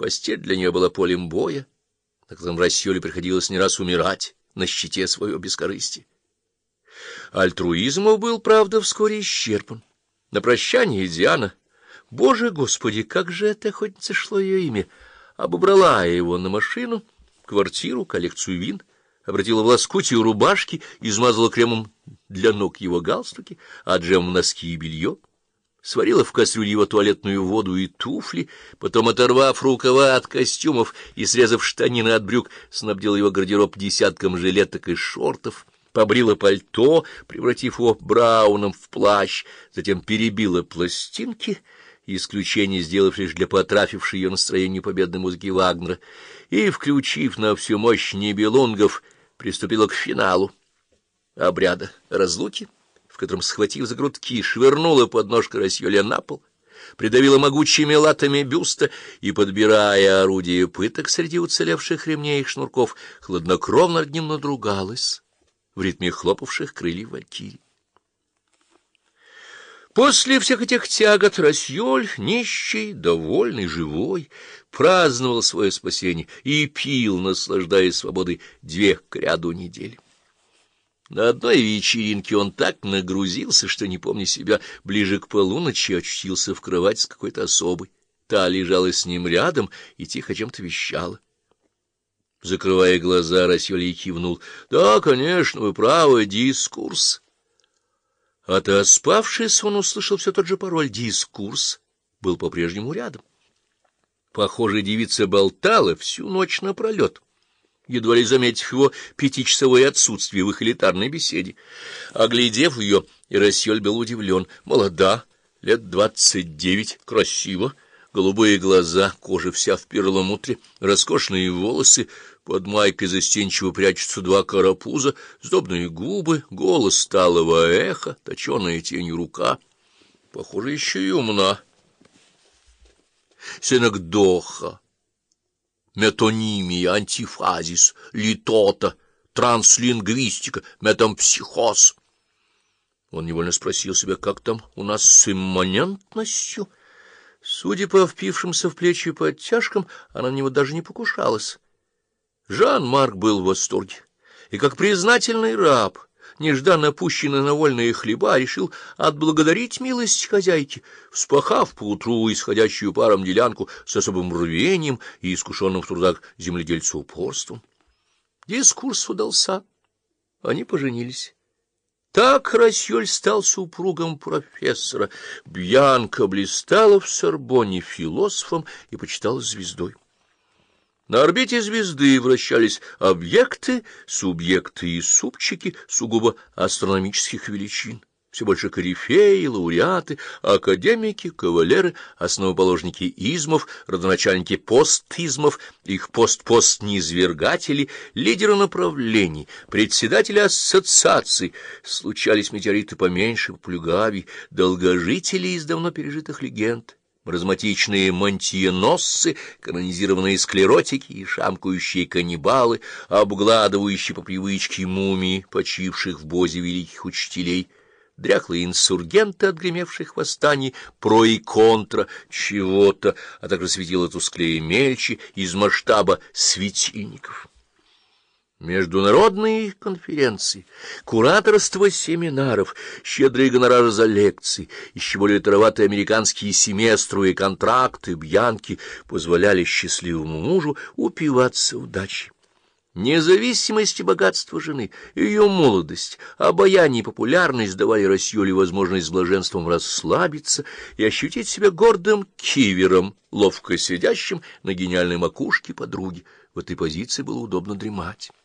Постель для нее была полем боя, на котором Рассьоле приходилось не раз умирать на щите своего бескорыстия. Альтруизм был, правда, вскоре исчерпан. На прощание Диана, Боже Господи, как же эта охотница шло ее имя, обобрала его на машину, квартиру, коллекцию вин, обратила в лоскутие рубашки, измазала кремом для ног его галстуки, а джемом носки и белье, сварила в кастрюле его туалетную воду и туфли, потом, оторвав рукава от костюмов и срезав штанины от брюк, снабдила его гардероб десятком жилеток и шортов, побрила пальто, превратив его брауном в плащ, затем перебила пластинки, исключение сделав лишь для потрафившей ее настроению победной музыки Вагнера, и, включив на всю мощь нибелунгов, приступила к финалу обряда разлуки, в котором, схватив за грудки, швырнула подножку Рассьоле на пол, придавила могучими латами бюста и, подбирая орудие пыток среди уцелевших ремней и шнурков, хладнокровно над ним надругалась в ритме хлопавших крыльев валькирий. После всех этих тягот Рассьоль, нищий, довольный, живой, праздновал свое спасение и пил, наслаждаясь свободой, 2 кряду недели. На одной вечеринке он так нагрузился, что, не помня себя, ближе к полуночи очутился в кровати с какой-то особой. Та лежала с ним рядом и тихо чем-то вещала. Закрывая глаза, Рассьоль кивнул. — Да, конечно, вы правы, дискурс. Отоспавшись, он услышал все тот же пароль. Дискурс был по-прежнему рядом. Похоже, девица болтала всю ночь напролет, едва ли заметив его 5-часовое отсутствие в их элитарной беседе. Оглядев ее, Рассьоль был удивлен. Молода, лет 29, красиво, голубые глаза, кожа вся в перламутре, роскошные волосы, под майкой застенчиво прячутся 2 карапуза, сдобные губы, голос талого эха, точеная тенью рука. Похоже, еще и умна. Синекдоха, метонимия, антифазис, литота, транслингвистика, метампсихоз. Он невольно спросил себя, как там у нас с имманентностью. Судя по впившимся в плечи подтяжкам, она на него даже не покушалась. Жан-Марк был в восторге, и, как признательный раб, нежданно опущенный на вольные хлеба, решил отблагодарить милость хозяйки, вспахав поутру исходящую паром делянку с особым рвением и искушенным в трудах земледельца упорством. Дискурс удался, они поженились. Так Рассьоль стал супругом профессора. Бьянка блистала в Сорбонне философом и почиталась звездой. На орбите звезды вращались объекты, субъекты и супчики сугубо астрономических величин. Все больше корифеи, лауреаты, академики, кавалеры, основоположники измов, родоначальники постизмов, их пост-низвергатели, лидеры направлений, председатели ассоциаций. Случались метеориты поменьше, поплюгавей, долгожители из давно пережитых легенд, маразматичные мантиеносцы, канонизированные склеротики и шамкающие каннибалы, обгладывающие по привычке мумии, почивших в бозе великих учителей, дряхлые инсургенты, отгремевших восстаний, про и контра чего-то, а также светило тусклее мельче из масштаба светильников. Международные конференции, кураторство семинаров, щедрые гонорары за лекции, еще более тароватые американские семестры и контракты, Бьянки позволяли счастливому мужу упиваться удачей. Независимость и богатство жены, ее молодость, обаяние и популярность давали Рассьоле возможность с блаженством расслабиться и ощутить себя гордым кивером, ловко сидящим на гениальной макушке подруги. В этой позиции было удобно дремать.